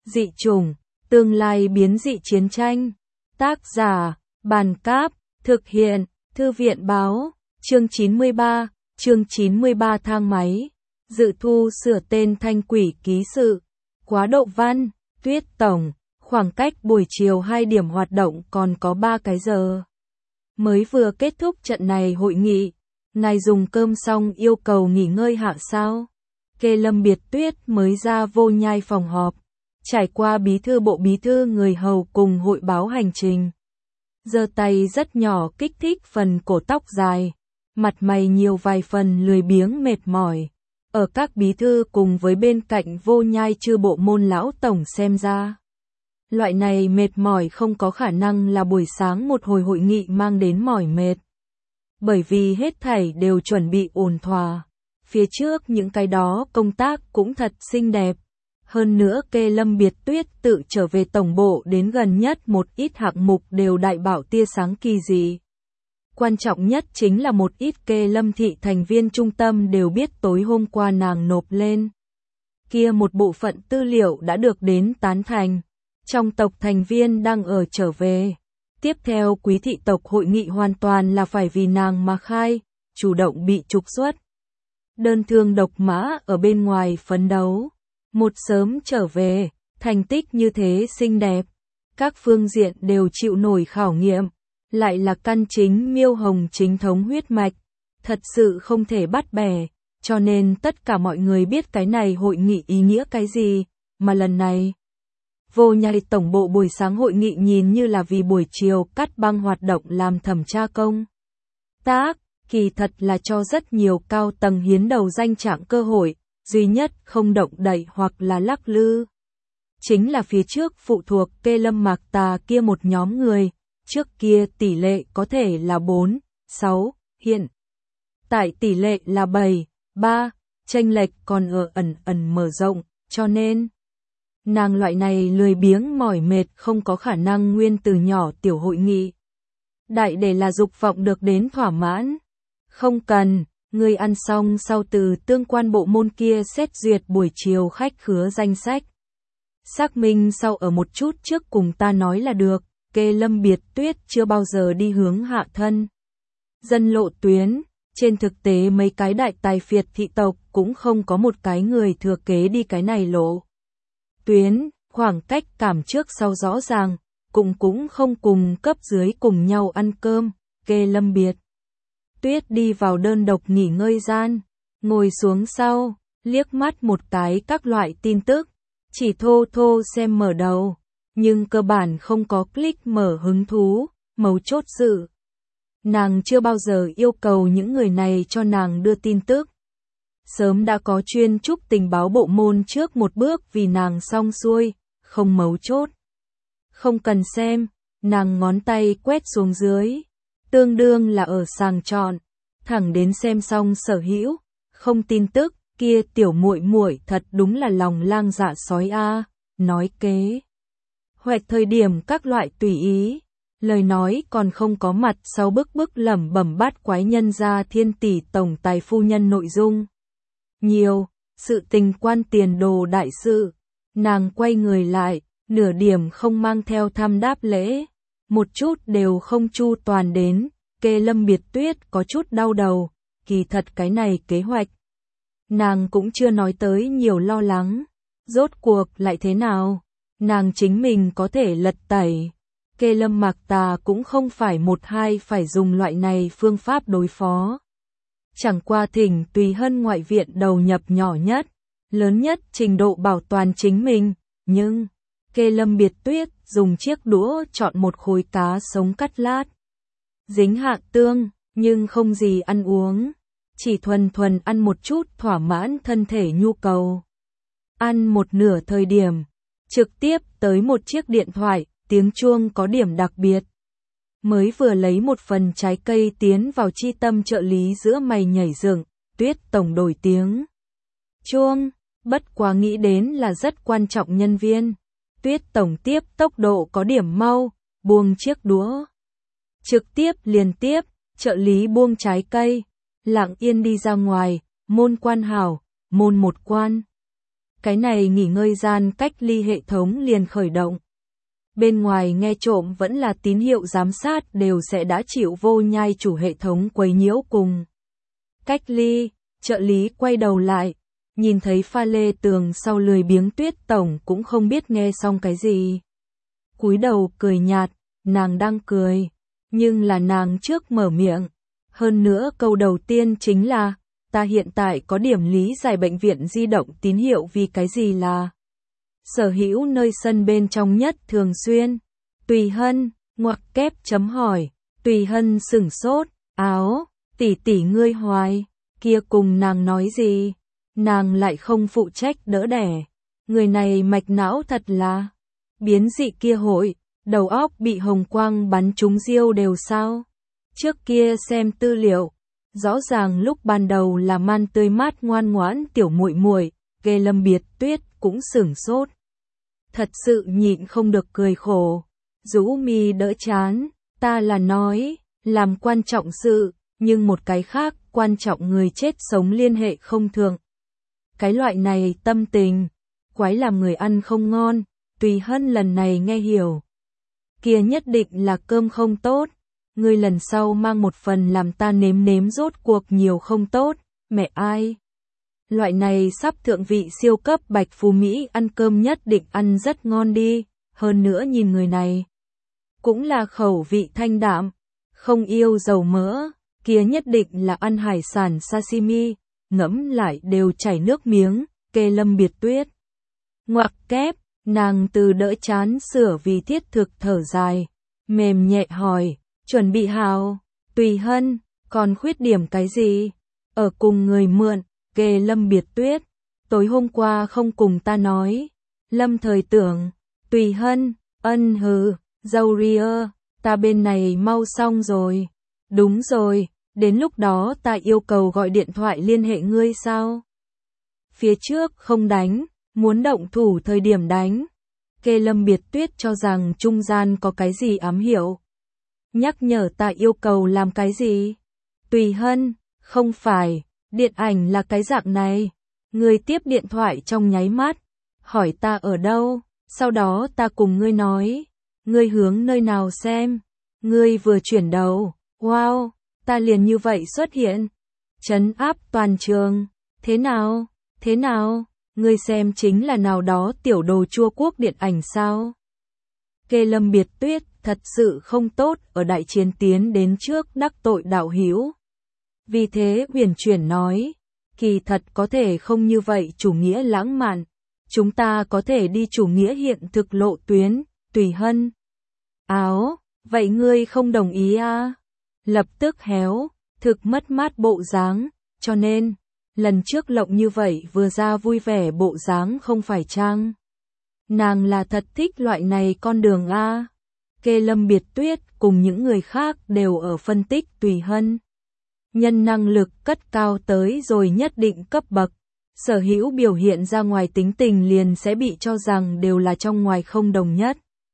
Dị chủng, tương lai biến dị chiến tranh. Tác giả, Bàn Cáp, thực hiện, Thư viện Báo, chương 93 thang máy. Dự thu sửa tên Thanh Quỷ ký sự. Quá độ văn, Tuyết Tổng, khoảng cách buổi chiều 2 điểm hoạt động còn có 3 cái giờ. Mới vừa kết thúc trận này hội nghị, ngài dùng cơm xong yêu cầu nghỉ ngơi hạ sao? Kê Lâm Biệt Tuyết mới ra Vô Nhai phòng họp, trải qua bí thư bộ bí thư người hầu cùng hội báo hành trình. Giơ tay rất nhỏ kích thích phần cổ tóc dài, mặt mày nhiều vài phần lười biếng mệt mỏi. Ở các bí thư cùng với bên cạnh Vô Nhai chư bộ môn lão tổng xem ra, loại này mệt mỏi không có khả năng là buổi sáng một hồi hội nghị mang đến mỏi mệt. Bởi vì hết thảy đều chuẩn bị ổn thỏa. Phía trước những cái đó công tác cũng thật xinh đẹp. Hơn nữa Kê Lâm Biệt Tuyết tự trở về tổng bộ đến gần nhất một ít hạng mục đều đại bảo tia sáng kỳ dị. Quan trọng nhất chính là một ít Kê Lâm thị thành viên trung tâm đều biết tối hôm qua nàng nộp lên. Kia một bộ phận tư liệu đã được đến tán thành. Trong tộc thành viên đang ở trở về. Tiếp theo quý thị tộc hội nghị hoàn toàn là phải vì nàng mà khai, chủ động bị trục xuất. Đơn thương độc mã ở bên ngoài phấn đấu. Một sớm trở về, thành tích như thế xinh đẹp. Các phương diện đều chịu nổi khảo nghiệm. Lại là căn chính miêu hồng chính thống huyết mạch. Thật sự không thể bắt bẻ. Cho nên tất cả mọi người biết cái này hội nghị ý nghĩa cái gì. Mà lần này, Vô Nhai tổng bộ buổi sáng hội nghị nhìn như là vì buổi chiều cắt băng hoạt động làm thẩm tra công tác, kỳ thật là cho rất nhiều cao tầng hiến đầu danh trạng cơ hội, duy nhất không động đậy hoặc là lắc lư. Chính là phía trước phụ thuộc Kê Lâm Mạc Tà kia một nhóm người, trước kia tỷ lệ có thể là 4, 6, hiện tại tỷ lệ là 7, 3, chênh lệch còn ở ẩn mở rộng, cho nên nàng loại này lười biếng mỏi mệt không có khả năng nguyên từ nhỏ tiểu hội nghị. Đại để là dục vọng được đến thỏa mãn. Không cần, người ăn xong sau từ tương quan bộ môn kia xét duyệt buổi chiều khách khứa danh sách. Xác minh sau ở một chút trước cùng ta nói là được, Kê Lâm Biệt Tuyết chưa bao giờ đi hướng hạ thân. Dân lộ tuyến, trên thực tế mấy cái đại tài phiệt thị tộc cũng không có một cái người thừa kế đi cái này lộ tuyến, khoảng cách cảm trước sau rõ ràng, cũng không cùng cấp dưới cùng nhau ăn cơm. Kê Lâm Biệt Tuyết đi vào đơn độc nghỉ ngơi gian, ngồi xuống sau, liếc mắt một cái các loại tin tức, chỉ thô xem mở đầu, nhưng cơ bản không có click mở hứng thú, mấu chốt sự. Nàng chưa bao giờ yêu cầu những người này cho nàng đưa tin tức. Sớm đã có chuyên trúc tình báo bộ môn trước một bước vì nàng xong xuôi, không mấu chốt. Không cần xem, nàng ngón tay quét xuống dưới, tương đương là ở sàng chọn, thẳng đến xem xong sở hữu, không tin tức, kia tiểu muội muội thật đúng là lòng lang dạ sói a, nói kế hoạch thời điểm các loại tùy ý, lời nói còn không có mặt sau bức lẩm bẩm bát quái nhân gia thiên tỷ tổng tài phu nhân nội dung. Nhiều, sự tình quan tiền đồ đại sự, nàng quay người lại, nửa điểm không mang theo thăm đáp lễ, một chút đều không chu toàn đến. Kê Lâm Biệt Tuyết có chút đau đầu, kỳ thật cái này kế hoạch. Nàng cũng chưa nói tới nhiều lo lắng, rốt cuộc lại thế nào, nàng chính mình có thể lật tẩy. Kê Lâm Mạc Tà cũng không phải một hai phải dùng loại này phương pháp đối phó. Chẳng qua thỉnh tùy hân ngoại viện đầu nhập nhỏ nhất, lớn nhất trình độ bảo toàn chính mình, nhưng Kê Lâm Biệt Tuyết dùng chiếc đũa chọn một khối cá sống cắt lát. Dính hạ tương, nhưng không gì ăn uống, chỉ thuần ăn một chút thỏa mãn thân thể nhu cầu. Ăn một nửa thời điểm, trực tiếp tới một chiếc điện thoại, tiếng chuông có điểm đặc biệt. Mới vừa lấy một phần trái cây tiến vào chi tâm trợ lý giữa mày nhảy dựng, Tuyết tổng đổi tiếng chuông, bất quá nghĩ đến là rất quan trọng nhân viên. Tuyết tổng tiếp tốc độ có điểm mau, buông chiếc đũa. Trực tiếp liên tiếp, trợ lý buông trái cây, lặng yên đi ra ngoài, môn quan hảo, môn một quan. Cái này nghỉ ngơi gian cách ly hệ thống liền khởi động. Bên ngoài nghe trộm vẫn là tín hiệu giám sát đều sẽ đã chịu vô nhai chủ hệ thống quấy nhiễu cùng. Cách ly, trợ lý quay đầu lại, nhìn thấy pha lê tường sau lười biếng Tuyết tổng cũng không biết nghe xong cái gì. Cúi đầu cười nhạt, nàng đang cười, nhưng là nàng trước mở miệng. Hơn nữa câu đầu tiên chính là, ta hiện tại có điểm lý giải bệnh viện di động tín hiệu vì cái gì là sở hữu nơi sân bên trong nhất thường xuyên. Tùy Hân, ngoặc kép chấm hỏi, Tùy Hân sửng sốt, áo, tỷ ngươi hoài, kia cùng nàng nói gì, nàng lại không phụ trách đỡ đẻ, người này mạch não thật là biến dị kia hội, đầu óc bị hồng quang bắn trúng diêu đều sao. Trước kia xem tư liệu, rõ ràng lúc ban đầu là man tươi mát ngoan ngoãn tiểu muội muội, ghê Lâm Biệt Tuyết cũng sửng sốt. Thật sự nhịn không được cười khổ, rũ mi đỡ chán, ta là nói, làm quan trọng sự, nhưng một cái khác, quan trọng người chết sống liên hệ không thường. Cái loại này tâm tình, quái làm người ăn không ngon, Tùy Hân lần này nghe hiểu. Kia nhất định là cơm không tốt, ngươi lần sau mang một phần làm ta nếm nếm rốt cuộc nhiều không tốt, mẹ ai. Loại này sắp thượng vị siêu cấp bạch phú Mỹ ăn cơm nhất định ăn rất ngon đi, hơn nữa nhìn người này. Cũng là khẩu vị thanh đạm, không yêu dầu mỡ, kia nhất định là ăn hải sản sashimi, ngẫm lại đều chảy nước miếng, kê Lâm Biệt Tuyết. Ngoặc kép, nàng từ đỡ chán sửa vì thiết thực thở dài, mềm nhẹ hỏi, chuẩn bị hào, Tùy Hân, còn khuyết điểm cái gì? Ở cùng người mượn, kê Lâm Biệt Tuyết, tối hôm qua không cùng ta nói. Lâm Thời Tưởng, Tùy Hân, ân hừ, dâu ria, ta bên này mau xong rồi. Đúng rồi, đến lúc đó ta yêu cầu gọi điện thoại liên hệ ngươi sao? Phía trước không đánh, muốn động thủ thời điểm đánh. Kê Lâm Biệt Tuyết cho rằng trung gian có cái gì ám hiệu. Nhắc nhở ta yêu cầu làm cái gì? Tùy Hân, không phải, điện ảnh là cái dạng này. Ngươi tiếp điện thoại trong nháy mắt, hỏi ta ở đâu, sau đó ta cùng ngươi nói. Ngươi hướng nơi nào xem? Ngươi vừa chuyển đầu, wow, ta liền như vậy xuất hiện. Trấn áp toàn trường, thế nào, thế nào, ngươi xem chính là nào đó tiểu đồ chua quốc điện ảnh sao? Kê Lâm Biệt Tuyết thật sự không tốt ở đại chiến tiến đến trước đắc tội đạo hữu. Vì thế huyền chuyển nói, kỳ thật có thể không như vậy chủ nghĩa lãng mạn, chúng ta có thể đi chủ nghĩa hiện thực lộ tuyến, Tùy Hân. Áo, vậy ngươi không đồng ý à? Lập tức héo, thực mất mát bộ dáng, cho nên, lần trước lộng như vậy vừa ra vui vẻ bộ dáng không phải chăng? Nàng là thật thích loại này con đường a. Kê Lâm Biệt Tuyết cùng những người khác đều ở phân tích Tùy Hân. Nhân năng lực cất cao tới rồi nhất định cấp bậc, sở hữu biểu hiện ra ngoài tính tình liền sẽ bị cho rằng đều là trong ngoài không đồng nhất.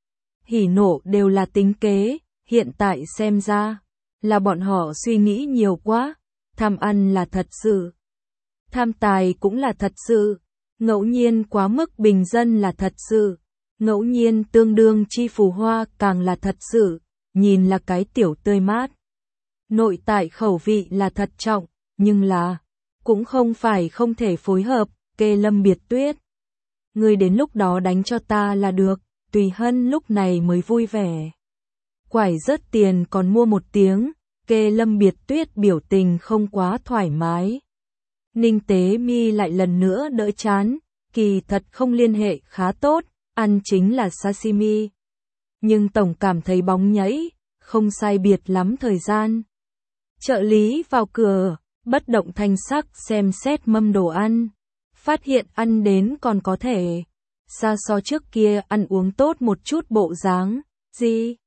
Hỉ nộ đều là tính kế, hiện tại xem ra, là bọn họ suy nghĩ nhiều quá, tham ăn là thật sự. Tham tài cũng là thật sự, ngẫu nhiên quá mức bình dân là thật sự, ngẫu nhiên tương đương chi phù hoa càng là thật sự, nhìn là cái tiểu tươi mát. Nội tại khẩu vị là thật trọng, nhưng là, cũng không phải không thể phối hợp, Kê Lâm Biệt Tuyết. Ngươi đến lúc đó đánh cho ta là được, Tùy Hân lúc này mới vui vẻ. Quải rớt tiền còn mua một tiếng, Kê Lâm Biệt Tuyết biểu tình không quá thoải mái. Ninh Tế Mi lại lần nữa đỡ chán, kỳ thật không liên hệ khá tốt, ăn chính là sashimi. Nhưng tổng cảm thấy bóng nhảy, không sai biệt lắm thời gian. Trợ lý vào cửa, bất động thanh sắc xem xét mâm đồ ăn, phát hiện ăn đến còn có thể. Xa so trước kia ăn uống tốt một chút bộ dáng, gì?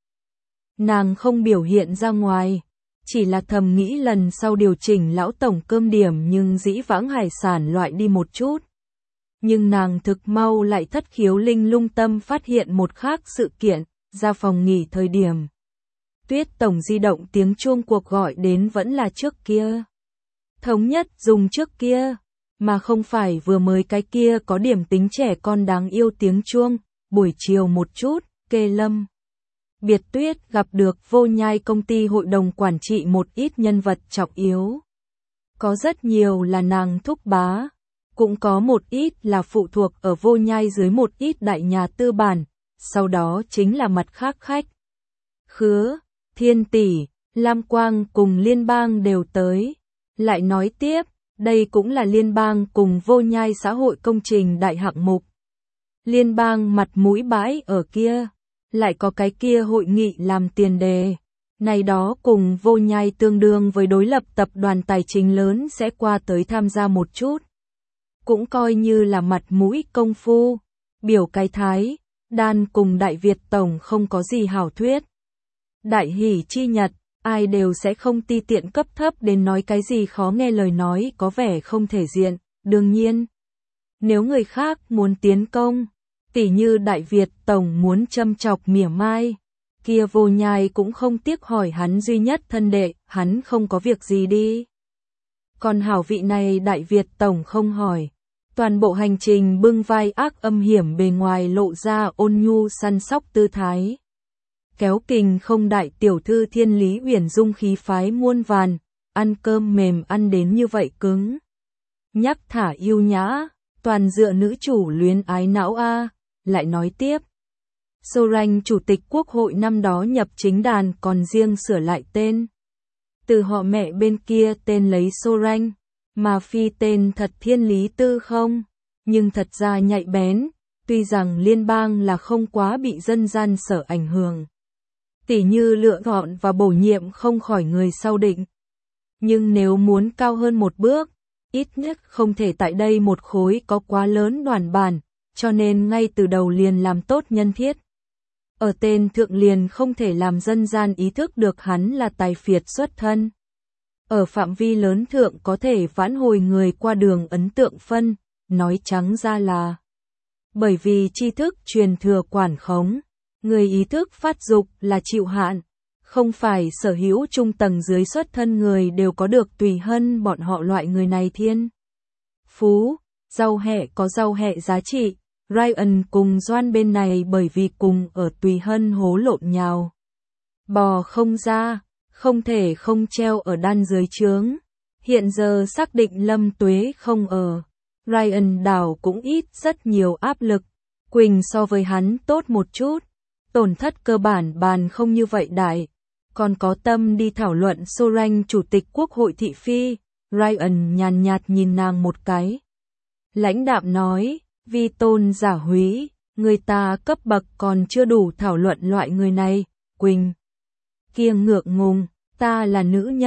Nàng không biểu hiện ra ngoài, chỉ là thầm nghĩ lần sau điều chỉnh lão tổng cơm điểm nhưng dĩ vãng hải sản loại đi một chút. Nhưng nàng thực mau lại thất khiếu linh lung tâm phát hiện một khác sự kiện, ra phòng nghỉ thời điểm. Tuyết tổng di động tiếng chuông cuộc gọi đến vẫn là trước kia. Thống nhất dùng trước kia, mà không phải vừa mới cái kia có điểm tính trẻ con đáng yêu tiếng chuông, buổi chiều một chút, Kê Lâm. Biệt Tuyết gặp được Vô Nhai công ty hội đồng quản trị một ít nhân vật trọng yếu. Có rất nhiều là nàng thúc bá, cũng có một ít là phụ thuộc ở Vô Nhai dưới một ít đại nhà tư bản, sau đó chính là mặt khác khách. Khứa, Thiên Tỷ, Lam Quang cùng Liên bang đều tới. Lại nói tiếp, đây cũng là Liên bang cùng Vô Nhai xã hội công trình đại hạng mục. Liên bang mặt mũi bãi ở kia, lại có cái kia hội nghị làm tiền đề. Này đó cùng Vô Nhai tương đương với đối lập tập đoàn tài chính lớn sẽ qua tới tham gia một chút. Cũng coi như là mặt mũi công phu, biểu cái thái, Đan cùng Đại Việt Tổng không có gì hảo thuyết. Đại hỷ chi nhật, ai đều sẽ không ti tiện cấp thấp đến nói cái gì khó nghe lời nói có vẻ không thể diện, đương nhiên. Nếu người khác muốn tiến công, tỉ như Đại Việt Tổng muốn châm chọc mỉa mai, kia Vô Nhai cũng không tiếc hỏi hắn duy nhất thân đệ, hắn không có việc gì đi. Còn hảo vị này Đại Việt Tổng không hỏi. Toàn bộ hành trình bưng vai ác âm hiểm bề ngoài lộ ra ôn nhu săn sóc tư thái. Kéo kình không đại tiểu thư Thiên Lý Uyển Dung khí phái muôn vàn, ăn cơm mềm ăn đến như vậy cứng. Nhắc thả yêu nhã, toàn dựa nữ chủ luyến ái não a. Lại nói tiếp. Sorange chủ tịch quốc hội năm đó nhập chính đàn còn riêng sửa lại tên. Từ họ mẹ bên kia tên lấy Sorange, mà phi tên thật Thiên Lý Tư không, nhưng thật ra nhạy bén, tuy rằng liên bang là không quá bị dân gian sở ảnh hưởng. Tỉ như lựa gọn và bổ nhiệm không khỏi người sau định. Nhưng nếu muốn cao hơn một bước, ít nhất không thể tại đây một khối có quá lớn đoàn bản, cho nên ngay từ đầu liền làm tốt nhân thiết. Ở tên thượng liền không thể làm dân gian ý thức được hắn là tài phiệt xuất thân. Ở phạm vi lớn thượng có thể vãn hồi người qua đường ấn tượng phân, nói trắng ra là bởi vì tri thức truyền thừa quản khống, người ý thức phát dục là chịu hạn, không phải sở hữu trung tầng dưới xuất thân người đều có được tùy hân bọn họ loại người này thiên. Phú, rau hẹ có rau hẹ giá trị, Ryan cùng Doan bên này bởi vì cùng ở tùy hân hố lộn nhào. Bò không ra, không thể không treo ở đan dưới trướng. Hiện giờ xác định Lâm Tuế không ở. Ryan đảo cũng ít rất nhiều áp lực. Quỳnh so với hắn tốt một chút. Tổn thất cơ bản bàn không như vậy đại. Còn có tâm đi thảo luận Sorange chủ tịch quốc hội thị phi. Ryan nhàn nhạt nhìn nàng một cái. Lãnh đạm nói, vi tôn giả húy, người ta cấp bậc còn chưa đủ thảo luận loại người này. Quỳnh kia ngượng ngùng, ta là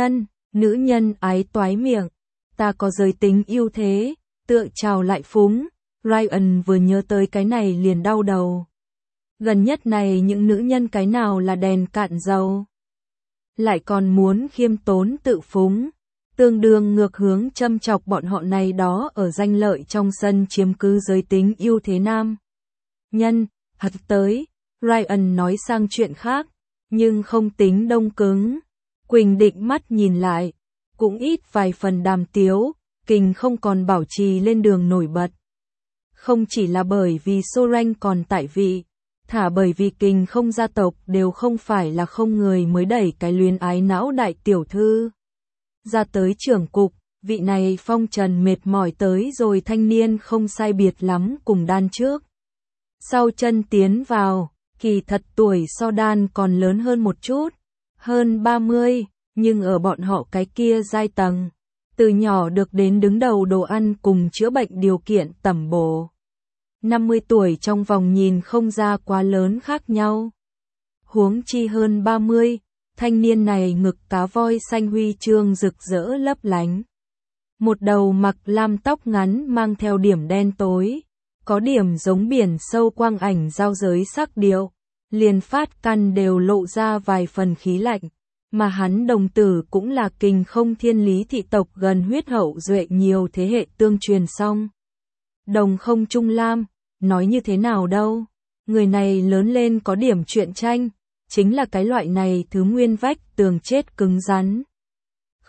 nữ nhân ái toái miệng, ta có giới tính ưu thế, tựa chào lại phúng. Ryan vừa nhớ tới cái này liền đau đầu. Gần nhất này những nữ nhân cái nào là đèn cạn dầu, lại còn muốn khiêm tốn tự phúng, tương đương ngược hướng châm chọc bọn họ này đó ở danh lợi trong sân chiếm cứ giới tính ưu thế nam nhân. Hật tới, Ryan nói sang chuyện khác, nhưng không tính đông cứng. Quỳnh định mắt nhìn lại, cũng ít vài phần đàm tiếu, Kình không còn bảo trì lên đường nổi bật. Không chỉ là bởi vì Sorange còn tại vị, thả bởi vì Kình không gia tộc đều không phải là không người mới đẩy cái luyến ái não đại tiểu thư ra tới trưởng cục, vị này phong trần mệt mỏi tới rồi thanh niên không sai biệt lắm cùng Đan trước. Sau chân tiến vào, kỳ thật tuổi so Đan còn lớn hơn một chút, hơn 30, nhưng ở bọn họ cái kia giai tầng, từ nhỏ được đến đứng đầu đồ ăn cùng chữa bệnh điều kiện tẩm bổ. 50 tuổi trong vòng nhìn không ra quá lớn khác nhau. Huống chi hơn 30, thanh niên này ngực cá voi xanh huy chương rực rỡ lấp lánh. Một đầu mặc lam tóc ngắn mang theo điểm đen tối, có điểm giống biển sâu quang ảnh giao giới sắc điệu, liền phát căn đều lộ ra vài phần khí lạnh, mà hắn đồng tử cũng là Kình không Thiên Lý thị tộc gần huyết hậu duệ nhiều thế hệ tương truyền xong. Đồng không trung lam, nói như thế nào đâu, người này lớn lên có điểm truyện tranh, chính là cái loại này thứ nguyên vách tường chết cứng rắn.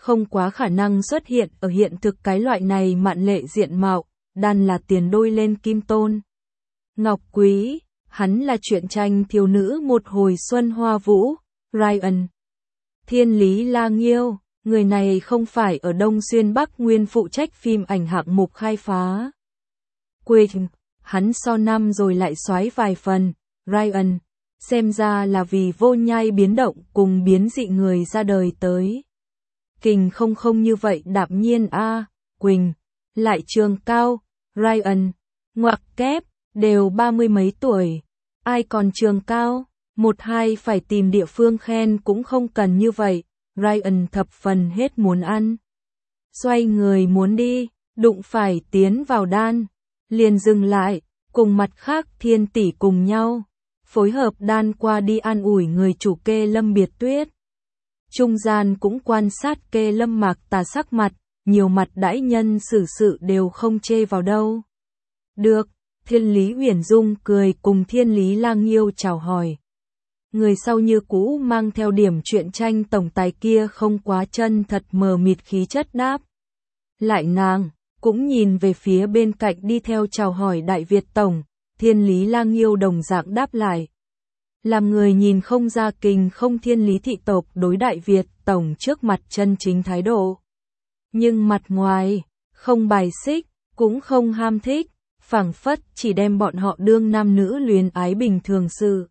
không quá khả năng xuất hiện ở hiện thực cái loại này mạn lệ diện mạo, đan là tiền đôi lên kim tôn. Ngọc Quý, hắn là truyện tranh thiếu nữ một hồi xuân hoa vũ, Ryan. Thiên Lý La Nghiêu, người này không phải ở Đông Xuyên Bắc Nguyên phụ trách phim ảnh hạng mục khai phá. Quên, hắn so năm rồi lại soái vài phần, Ryan, xem ra là vì vô nhai biến động cùng biến dị người ra đời tới. Kình không như vậy đạm nhiên a, Quỳnh, lại trường cao, Ryan, ngoặc kép, đều 30 mấy tuổi, ai còn trường cao, một hai phải tìm địa phương khen cũng không cần như vậy, Ryan thập phần hết muốn ăn. Xoay người muốn đi, đụng phải tiến vào đan, liền dừng lại, cùng mặt khác Thiên tỷ cùng nhau, phối hợp đan qua đi an ủi người chủ Kê Lâm Biệt Tuyết. Trung gian cũng quan sát Kê Lâm Mạc Tà sắc mặt, nhiều mặt đãi nhân xử sự đều không chê vào đâu. Được, Thiên Lý Uyển Dung cười cùng Thiên Lý Lang Nghiêu chào hỏi. Người sau như cũ mang theo điểm truyện tranh tổng tài kia không quá chân thật mờ mịt khí chất đáp. Lại nàng, cũng nhìn về phía bên cạnh đi theo chào hỏi Đại Việt Tổng, Thiên Lý Lang Nghiêu đồng dạng đáp lại. Làm người nhìn không ra kình không Thiên Lý thị tộc đối Đại Việt Tổng trước mặt chân chính thái độ. Nhưng mặt ngoài, không bài xích, cũng không ham thích, phảng phất chỉ đem bọn họ đương nam nữ luyến ái bình thường sự.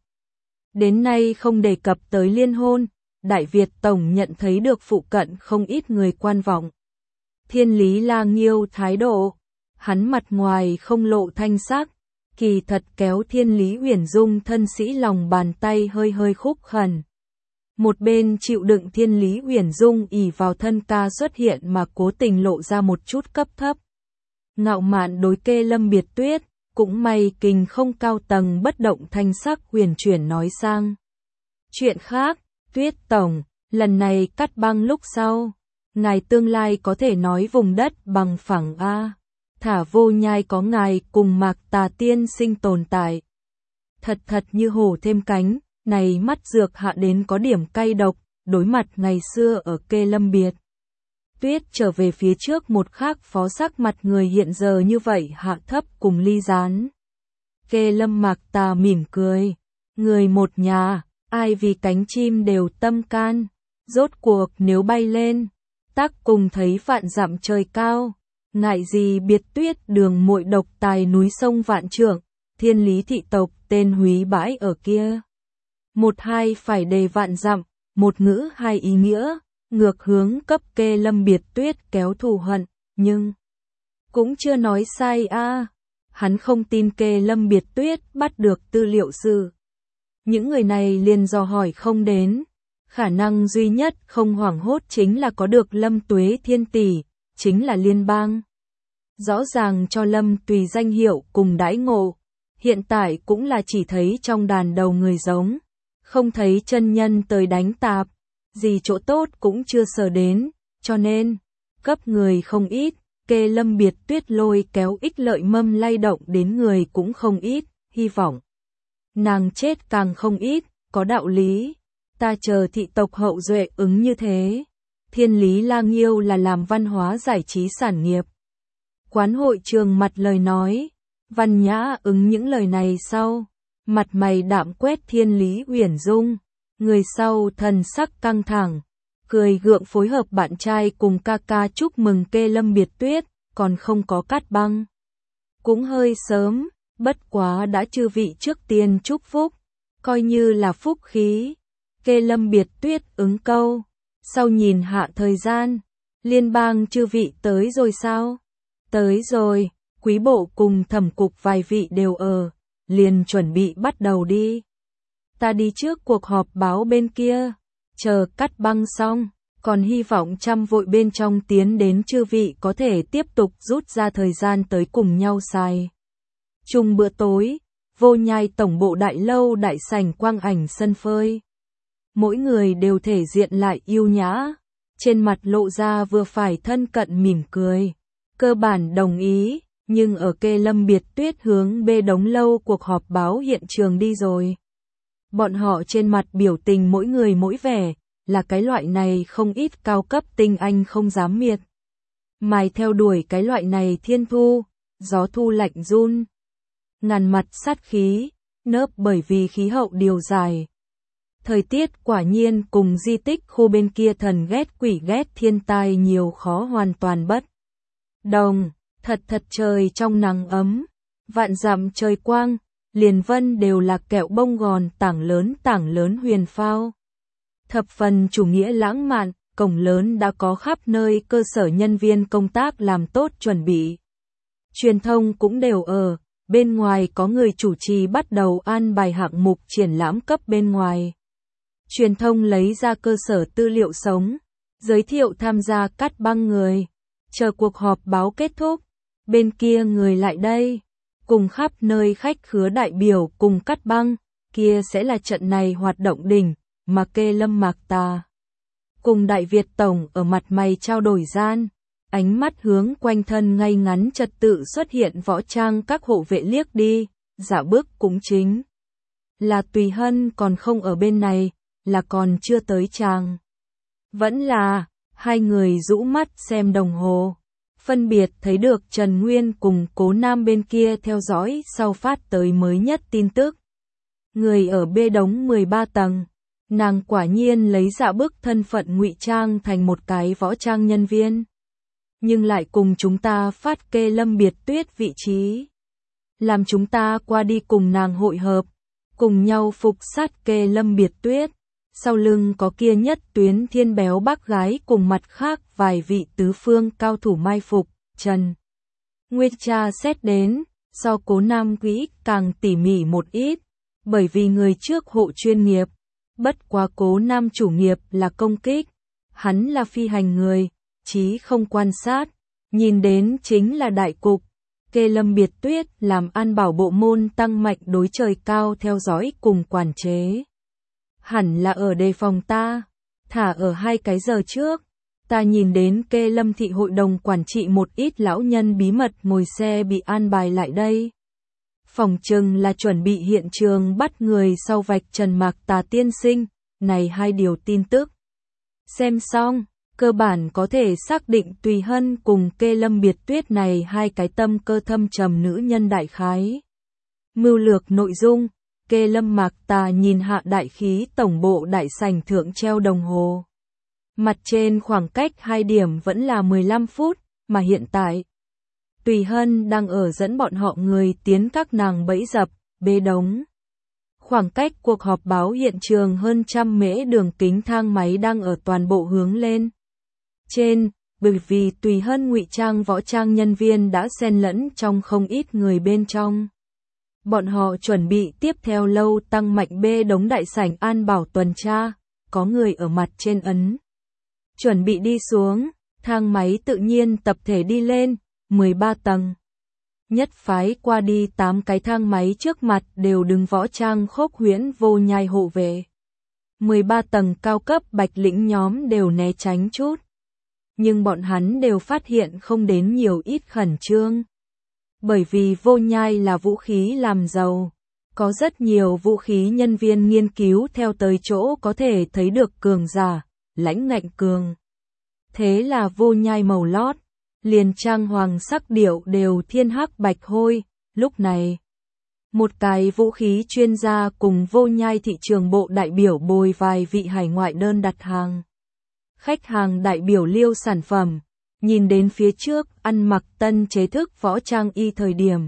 Đến nay không đề cập tới liên hôn, Đại Việt Tổng nhận thấy được phụ cận không ít người quan vọng. Thiên Lý Lang Nghiêu thái độ, hắn mặt ngoài không lộ thanh sắc, kỳ thật kéo Thiên Lý Uyển Dung thân sĩ lòng bàn tay hơi khúc khẩn. Một bên chịu đựng Thiên Lý Uyển Dung ỷ vào thân ca xuất hiện mà cố tình lộ ra một chút cấp thấp. Ngạo mạn đối Kê Lâm Biệt Tuyết, cũng may kình không cao tầng bất động thanh sắc huyền chuyển nói sang. Chuyện khác, Tuyết Tổng, lần này cắt băng lúc sau, ngài tương lai có thể nói vùng đất bằng phẳng a, thả vô nhai có ngài cùng Mạc Tà tiên sinh tồn tại. Thật như hổ thêm cánh, này mắt dược hạ đến có điểm cay độc, đối mặt ngày xưa ở Kê Lâm Biệt Tuyết trở về phía trước một khác phó sắc mặt người hiện giờ như vậy hạ thấp cùng ly gián. Kê Lâm Mạc Tà mỉm cười, người một nhà, ai vì cánh chim đều tâm can, rốt cuộc nếu bay lên, tác cùng thấy vạn dặm trời cao, ngại gì Biệt Tuyết đường muội độc tài núi sông vạn trượng, Thiên Lý thị tộc tên húy bãi ở kia. Một hai phải đề vạn dặm, một ngữ hai ý nghĩa, ngược hướng cấp Kê Lâm Biệt Tuyết kéo thù hận, nhưng cũng chưa nói sai a. Hắn không tin Kê Lâm Biệt Tuyết bắt được tư liệu sự. Những người này liền dò hỏi không đến, khả năng duy nhất không hoảng hốt chính là có được Lâm Tuế Thiên tỷ, chính là liên bang. Rõ ràng cho Lâm tùy danh hiệu cùng đãi ngộ, hiện tại cũng là chỉ thấy trong đàn đầu người giống, không thấy chân nhân tới đánh tạp, gì chỗ tốt cũng chưa sờ đến, cho nên, cấp người không ít, Kê Lâm Biệt Tuyết lôi kéo ích lợi mâm lay động đến người cũng không ít, hy vọng. Nàng chết càng không ít, có đạo lý, ta chờ thị tộc hậu duệ ứng như thế. Thiên Lý Lang Nghiêu là làm văn hóa giải trí sản nghiệp. Quán hội trường mặt lời nói, Văn Nhã ứng những lời này sau, mặt mày đạm quét Thiên Lý Uyển Dung, người sau thần sắc căng thẳng, cười gượng phối hợp bạn trai cùng ca ca chúc mừng Kê Lâm Biệt Tuyết, còn không có cắt băng. Cũng hơi sớm, bất quá đã chư vị trước tiên chúc phúc, coi như là phúc khí. Kê Lâm Biệt Tuyết ứng câu, sau nhìn hạ thời gian, liên bang chư vị tới rồi sao? Tới rồi, quý bộ cùng thẩm cục vài vị đều ở, liền chuẩn bị bắt đầu đi. Ta đi trước cuộc họp báo bên kia, chờ cắt băng xong, còn hy vọng trăm vội bên trong tiến đến chư vị có thể tiếp tục rút ra thời gian tới cùng nhau xài. Chung bữa tối, vô nhai tổng bộ đại lâu đại sảnh quang ảnh sân phơi. Mỗi người đều thể diện lại yêu nhã, trên mặt lộ ra vừa phải thân cận mỉm cười. Cơ bản đồng ý, nhưng ở Kê Lâm Biệt Tuyết hướng bê đống lâu cuộc họp báo hiện trường đi rồi. Bọn họ trên mặt biểu tình mỗi người mỗi vẻ, là cái loại này không ít cao cấp tinh anh không dám miệt mài theo đuổi cái loại này thiên thu, gió thu lạnh run. Ngàn mặt sát khí, nớp bởi vì khí hậu điều dài. Thời tiết quả nhiên cùng di tích khu bên kia thần ghét quỷ ghét thiên tai nhiều khó hoàn toàn bất đồng, thật trời trong nắng ấm, vạn dặm trời quang, liền vân đều là kẹo bông gòn tảng lớn huyền phao. Thập phần chủ nghĩa lãng mạn, cổng lớn đã có khắp nơi cơ sở nhân viên công tác làm tốt chuẩn bị. Truyền thông cũng đều ở, bên ngoài có người chủ trì bắt đầu an bài hạng mục triển lãm cấp bên ngoài. Truyền thông lấy ra cơ sở tư liệu sống, giới thiệu tham gia cắt băng người. Chờ cuộc họp báo kết thúc, bên kia người lại đây, cùng khắp nơi khách khứa đại biểu cùng cắt băng, kia sẽ là trận này hoạt động đỉnh, mà kê Lâm Mạc Tà. Cùng Đại Việt Tổng ở mặt mày trao đổi gian, ánh mắt hướng quanh thân ngay ngắn trật tự xuất hiện võ trang các hộ vệ liếc đi, dạ bước cũng chính. Là Tùy Hân còn không ở bên này, là còn chưa tới chàng. Vẫn là, hai người rũ mắt xem đồng hồ, phân biệt thấy được Trần Nguyên cùng Cố Nam bên kia theo dõi sau phát tới mới nhất tin tức. Người ở bê đống 13 tầng, nàng quả nhiên lấy dạ bức thân phận ngụy trang thành một cái võ trang nhân viên. Nhưng lại cùng chúng ta phát kê Lâm Biệt Tuyết vị trí. Làm chúng ta qua đi cùng nàng hội hợp, cùng nhau phục sát kê Lâm Biệt Tuyết. Sau lưng có kia nhất tuyến thiên béo bác gái cùng mặt khác vài vị tứ phương cao thủ mai phục, Trần Nguyệt tra xét đến, so Cố Nam quỹ càng tỉ mỉ một ít, bởi vì người trước hộ chuyên nghiệp, bất quá Cố Nam chủ nghiệp là công kích, hắn là phi hành người, chí không quan sát, nhìn đến chính là đại cục. Kê Lâm Biệt Tuyết làm an bảo bộ môn tăng mạnh đối trời cao theo dõi cùng quản chế. Hẳn là ở đề phòng ta, thả ở 2 cái giờ trước, ta nhìn đến Kê Lâm thị hội đồng quản trị một ít lão nhân bí mật ngồi xe bị an bài lại đây. Phòng chừng là chuẩn bị hiện trường bắt người sau vạch trần Mạc Tà tiên sinh, này 2 điều tin tức. Xem xong, cơ bản có thể xác định Tùy Hân cùng Kê Lâm Biệt Tuyết này 2 cái tâm cơ thâm trầm nữ nhân đại khái. Mưu lược nội dung. Kê Lâm Mạc Tà nhìn hạ đại khí tổng bộ đại sảnh thượng treo đồng hồ. Mặt trên khoảng cách 2 điểm vẫn là 15 phút, mà hiện tại Tùy Hân đang ở dẫn bọn họ người tiến các nàng bẫy dập, bê đống. Khoảng cách cuộc họp báo hiện trường hơn 100 mễ đường kính thang máy đang ở toàn bộ hướng lên. Trên, bởi vì Tùy Hân ngụy trang võ trang nhân viên đã xen lẫn trong không ít người bên trong. Bọn họ chuẩn bị tiếp theo lâu tăng mạnh bê đống đại sảnh an bảo tuần tra, có người ở mặt trên ấn. Chuẩn bị đi xuống, thang máy tự nhiên tập thể đi lên, 13 tầng. Nhất phái qua đi 8 cái thang máy trước mặt đều đứng võ trang Khốc Huyễn Vô Nhai hộ vệ. 13 tầng cao cấp bạch lĩnh nhóm đều né tránh chút. Nhưng bọn hắn đều phát hiện không đến nhiều ít khẩn trương. Bởi vì Vô Nhai là vũ khí làm giàu, có rất nhiều vũ khí nhân viên nghiên cứu theo tới chỗ có thể thấy được cường giả, lãnh ngạnh cường. Thế là Vô Nhai màu lót, liền trang hoàng sắc điệu đều thiên hắc bạch hôi, lúc này. Một cái vũ khí chuyên gia cùng Vô Nhai thị trường bộ đại biểu bồi vài vị hải ngoại đơn đặt hàng. Khách hàng đại biểu liêu sản phẩm. Nhìn đến phía trước, ăn mặc tân chế thức võ trang y thời điểm.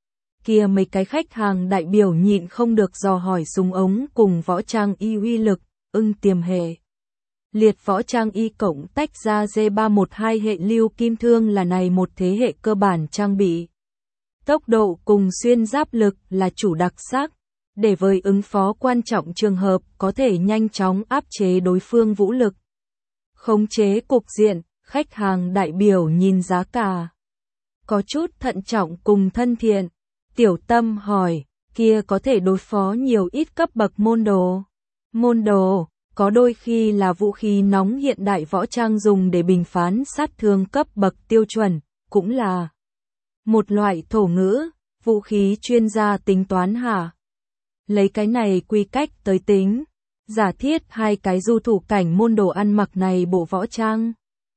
Kia mấy cái khách hàng đại biểu nhịn không được dò hỏi súng ống cùng võ trang y uy lực, tiềm hệ. Liệt võ trang y cộng tách ra G312 hệ lưu kim thương là này một thế hệ cơ bản trang bị. Tốc độ cùng xuyên giáp lực là chủ đặc sắc, để với ứng phó quan trọng trường hợp có thể nhanh chóng áp chế đối phương vũ lực. Khống chế cục diện. Khách hàng đại biểu nhìn giá cả. Có chút thận trọng cùng thân thiện. Tiểu Tâm hỏi, kia có thể đối phó nhiều ít cấp bậc môn đồ. Môn đồ, có đôi khi là vũ khí nóng hiện đại võ trang dùng để bình phán sát thương cấp bậc tiêu chuẩn, cũng là một loại thổ ngữ, vũ khí chuyên gia tính toán hả? Lấy cái này quy cách tới tính. Giả thiết hai cái du thủ cảnh môn đồ ăn mặc này bộ võ trang.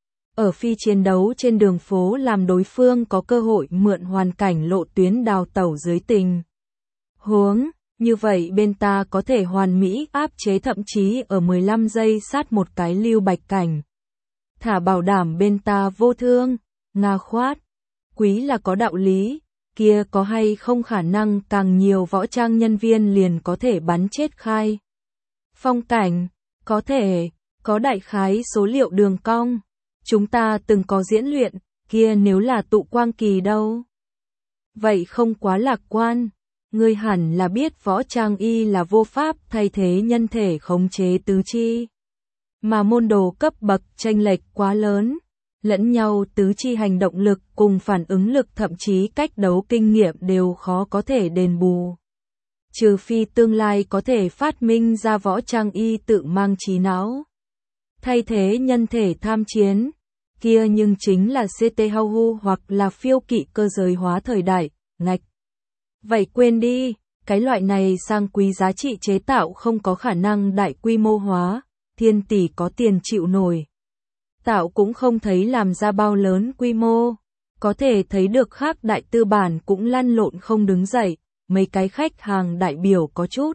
Ở phi chiến đấu trên đường phố làm đối phương có cơ hội mượn hoàn cảnh lộ tuyến đào tẩu dưới tình huống. Như vậy bên ta có thể hoàn mỹ áp chế, thậm chí ở 15 giây sát một cái Lưu Bạch cảnh. Thả bảo đảm bên ta vô thương. Nga khoát. Quý là có đạo lý. Kia có hay không khả năng càng nhiều võ trang nhân viên liền có thể bắn chết Khai Phong cảnh? Có thể. Có đại khái số liệu đường cong. Chúng ta từng có diễn luyện. Kia nếu là Tụ Quang Kỳ đâu? Vậy không quá lạc quan. Ngươi hẳn là biết võ trang y là vô pháp thay thế nhân thể khống chế tứ chi. Mà môn đồ cấp bậc chênh lệch quá lớn. Lẫn nhau tứ chi hành động lực cùng phản ứng lực, thậm chí cách đấu kinh nghiệm đều khó có thể đền bù. Trừ phi tương lai có thể phát minh ra võ trang y tự mang trí não. Thay thế nhân thể tham chiến. Kia nhưng chính là CT Hau hoặc là phiêu kỵ cơ giới hóa thời đại. Ngạch. Vậy quên đi, cái loại này sang quý giá trị chế tạo không có khả năng đại quy mô hóa, thiên tỷ có tiền chịu nổi. Tạo cũng không thấy làm ra bao lớn quy mô, có thể thấy được khác đại tư bản cũng lăn lộn không đứng dậy, mấy cái khách hàng đại biểu có chút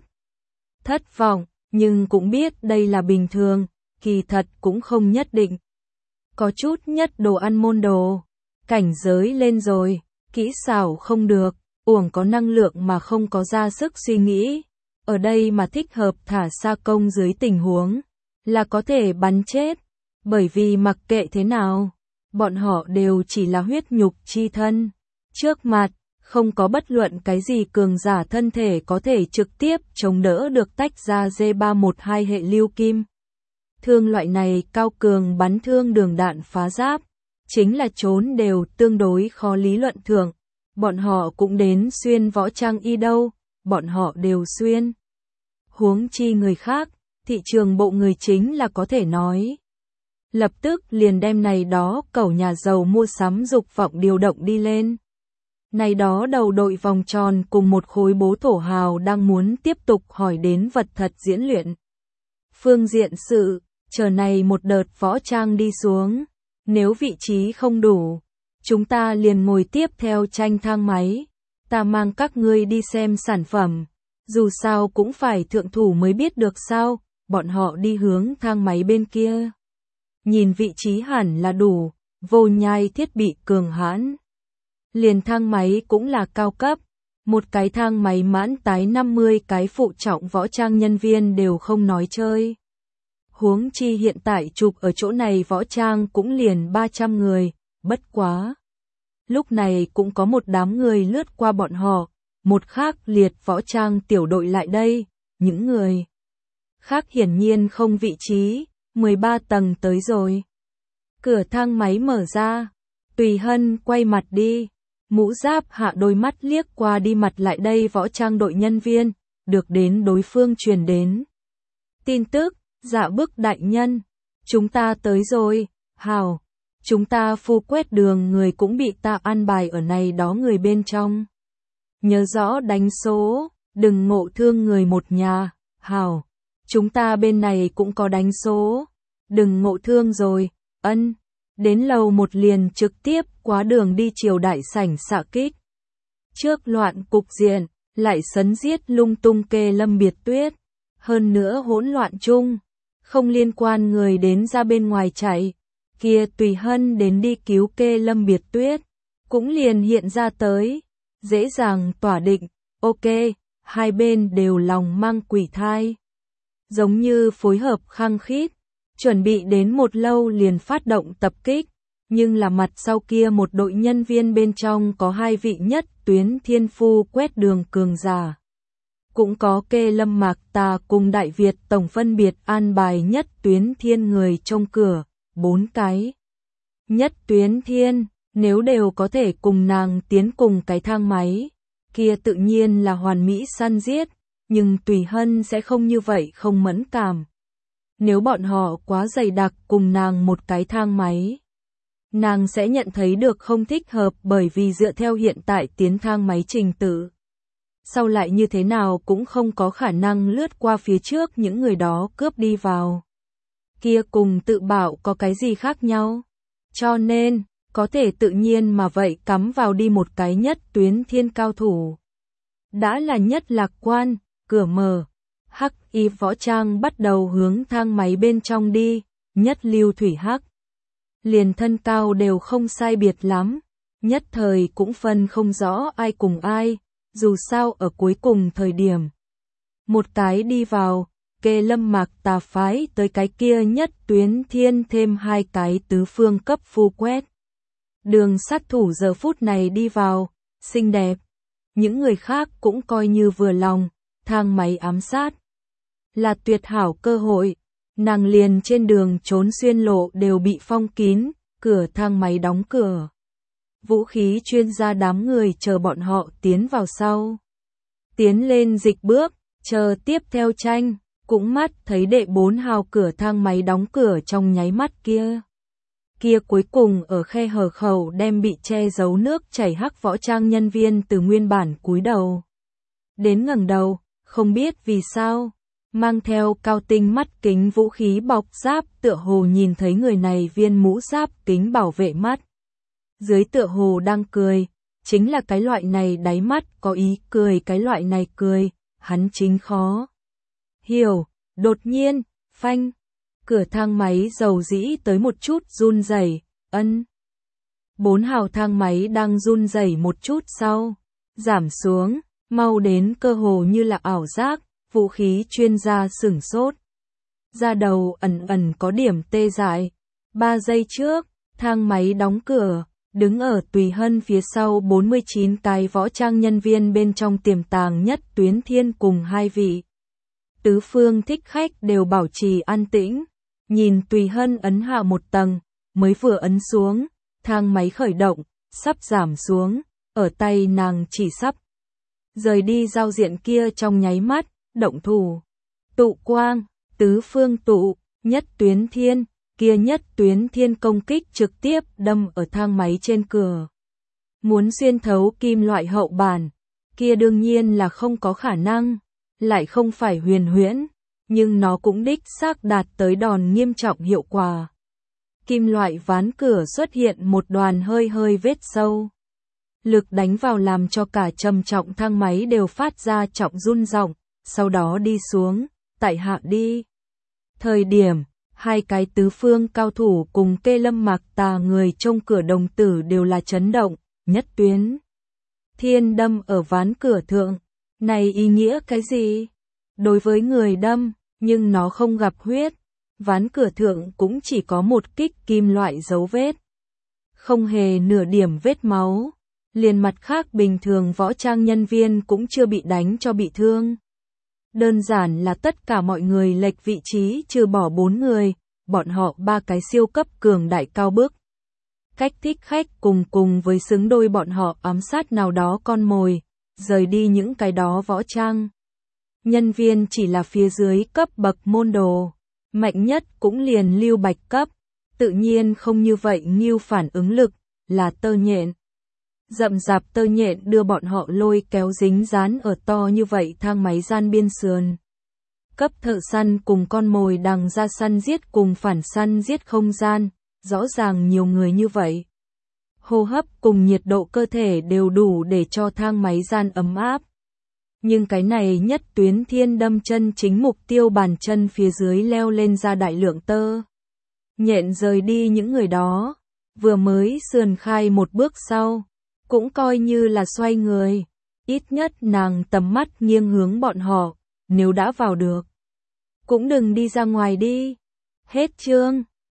thất vọng, nhưng cũng biết đây là bình thường, kỳ thật cũng không nhất định. Có chút nhất đồ ăn môn đồ, cảnh giới lên rồi, kỹ xảo không được. Uổng có năng lượng mà không có ra sức suy nghĩ. Ở đây mà thích hợp thả xa công dưới tình huống là có thể bắn chết. Bởi vì mặc kệ thế nào, bọn họ đều chỉ là huyết nhục chi thân. Trước mặt, không có bất luận cái gì cường giả thân thể có thể trực tiếp chống đỡ được tách ra J312 hệ lưu kim. Thương loại này cao cường bắn thương đường đạn phá giáp, chính là trốn đều tương đối khó lý luận thường. Bọn họ cũng đến xuyên võ trang y đâu, bọn họ đều xuyên. Huống chi người khác, thị trường bộ người chính là có thể nói. Lập tức liền đem này đó cẩu nhà giàu mua sắm dục vọng điều động đi lên. Này đó đầu đội vòng tròn cùng một khối bố thổ hào đang muốn tiếp tục hỏi đến vật thật diễn luyện. Phương diện sự, chờ này một đợt võ trang đi xuống, nếu vị trí không đủ. Chúng ta liền ngồi tiếp theo tranh thang máy, ta mang các ngươi đi xem sản phẩm, dù sao cũng phải thượng thủ mới biết được sao, bọn họ đi hướng thang máy bên kia. Nhìn vị trí hẳn là đủ, vô nhai thiết bị cường hãn. Liền thang máy cũng là cao cấp, một cái thang máy mãn tái 50 cái phụ trọng võ trang nhân viên đều không nói chơi. Huống chi hiện tại chụp ở chỗ này võ trang cũng liền 300 người. Bất quá. Lúc này cũng có một đám người lướt qua bọn họ, một khác liệt võ trang tiểu đội lại đây, những người khác hiển nhiên không vị trí, 13 tầng tới rồi. Cửa thang máy mở ra, Tùy Hân quay mặt đi, mũ giáp hạ đôi mắt liếc qua đi mặt lại đây võ trang đội nhân viên, được đến đối phương truyền đến. Tin tức, Dạ Bức đại nhân, chúng ta tới rồi, hào. Chúng ta phu quét đường người cũng bị ta an bài ở này đó người bên trong. Nhớ rõ đánh số, đừng ngộ thương người một nhà, hào. Chúng ta bên này cũng có đánh số, đừng ngộ thương rồi, ân. Đến lầu một liền trực tiếp quá đường đi chiều đại sảnh xạ kích. Trước loạn cục diện, lại sấn giết lung tung kê Lâm Biệt Tuyết. Hơn nữa hỗn loạn chung, không liên quan người đến ra bên ngoài chạy. Kia Tùy Hân đến đi cứu kê Lâm Biệt Tuyết, cũng liền hiện ra tới, dễ dàng tỏa định, ok, hai bên đều lòng mang quỷ thai. Giống như phối hợp khăng khít, chuẩn bị đến một lâu liền phát động tập kích, nhưng là mặt sau kia một đội nhân viên bên trong có hai vị nhất tuyến thiên phu quét đường cường giả. Cũng có kê Lâm Mạc Tà cùng Đại Việt tổng phân biệt an bài nhất tuyến thiên người trong cửa. 4 cái. Nhất tuyến thiên, nếu đều có thể cùng nàng tiến cùng cái thang máy, kia tự nhiên là hoàn mỹ săn giết, nhưng Tùy Hân sẽ không như vậy không mẫn cảm. Nếu bọn họ quá dày đặc cùng nàng một cái thang máy, nàng sẽ nhận thấy được không thích hợp bởi vì dựa theo hiện tại tiến thang máy trình tự. sau lại như thế nào cũng không có khả năng lướt qua phía trước những người đó cướp đi vào. Kia cùng tự bảo có cái gì khác nhau? Cho nên, có thể tự nhiên mà vậy cắm vào đi một cái nhất tuyến thiên cao thủ. Đã là nhất lạc quan, cửa mở, hắc y võ trang bắt đầu hướng thang máy bên trong đi, nhất lưu thủy hắc. Liền thân cao đều không sai biệt lắm, nhất thời cũng phân không rõ ai cùng ai, dù sao ở cuối cùng thời điểm. Một cái đi vào, kê Lâm Mạc Tà phái tới cái kia nhất tuyến thiên thêm hai cái tứ phương cấp phu quét. Đường sát thủ giờ phút này đi vào, xinh đẹp. Những người khác cũng coi như vừa lòng, thang máy ám sát. Là tuyệt hảo cơ hội, nàng liền trên đường trốn xuyên lộ đều bị phong kín, cửa thang máy đóng cửa. Vũ khí chuyên gia đám người chờ bọn họ tiến vào sau. Tiến lên dịch bước, chờ tiếp theo tranh, cũng mắt thấy đệ 4 hào cửa thang máy đóng cửa trong nháy mắt kia. Kia cuối cùng ở khe hở khẩu đem bị che giấu nước chảy hắc võ trang nhân viên từ nguyên bản cúi đầu. Đến ngẩng đầu, không biết vì sao, mang theo cao tinh mắt kính vũ khí bọc giáp tựa hồ nhìn thấy người này viên mũ giáp kính bảo vệ mắt. Dưới tựa hồ đang cười, chính là cái loại này đáy mắt có ý cười cái loại này cười, hắn chính khó. Hiểu, đột nhiên, phanh. Cửa thang máy dầu dĩ tới một chút run rẩy, 4 hào thang máy đang run rẩy một chút sau, giảm xuống, mau đến cơ hồ như là ảo giác, vũ khí chuyên gia sửng sốt. Da đầu ẩn ẩn có điểm tê dại. 3 giây trước, thang máy đóng cửa, đứng ở Tùy Hân phía sau 49 cái võ trang nhân viên bên trong tiềm tàng nhất tuyến thiên cùng hai vị. Tứ phương thích khách đều bảo trì an tĩnh. Nhìn Tùy Hân ấn hạ một tầng, mới vừa ấn xuống, thang máy khởi động, sắp giảm xuống, ở tay nàng chỉ sắp. Rời đi giao diện kia trong nháy mắt, động thủ. Tụ quang, tứ phương tụ, nhất tuyến thiên, kia nhất tuyến thiên công kích trực tiếp đâm ở thang máy trên cửa. Muốn xuyên thấu kim loại hậu bản, kia đương nhiên là không có khả năng, lại không phải huyền huyễn. Nhưng nó cũng đích xác đạt tới đòn nghiêm trọng hiệu quả. Kim loại ván cửa xuất hiện một đoàn hơi hơi vết sâu. Lực đánh vào làm cho cả trầm trọng thang máy đều phát ra trọng run rộng, sau đó đi xuống, tại hạ đi. Thời điểm, hai cái tứ phương cao thủ cùng kê Lâm Mạc Tà người trong cửa đồng tử đều là chấn động, nhất tuyến. Thiên đâm ở ván cửa thượng, này ý nghĩa cái gì? Đối với người đâm, nhưng nó không gặp huyết, ván cửa thượng cũng chỉ có một kích kim loại dấu vết. Không hề nửa điểm vết máu, liền mặt khác bình thường võ trang nhân viên cũng chưa bị đánh cho bị thương. Đơn giản là tất cả mọi người lệch vị trí trừ bỏ 4 người, bọn họ 3 cái siêu cấp cường đại cao bức. Cách thích khách cùng với xứng đôi bọn họ ám sát nào đó con mồi, rời đi những cái đó võ trang. Nhân viên chỉ là phía dưới cấp bậc môn đồ, mạnh nhất cũng liền lưu bạch cấp, tự nhiên không như vậy nghiêu phản ứng lực, là tơ nhện. Rậm rạp tơ nhện đưa bọn họ lôi kéo dính dán ở to như vậy thang máy gian biên sườn. Cấp thợ săn cùng con mồi đằng ra săn giết cùng phản săn giết không gian, rõ ràng nhiều người như vậy. Hô hấp cùng nhiệt độ cơ thể đều đủ để cho thang máy gian ấm áp. Nhưng cái này nhất tuyến thiên đâm chân chính mục tiêu bàn chân phía dưới leo lên ra đại lượng tơ. Nhện rời đi những người đó, vừa mới sườn khai một bước sau, cũng coi như là xoay người, ít nhất nàng tầm mắt nghiêng hướng bọn họ, nếu đã vào được, cũng đừng đi ra ngoài đi. Hết chương.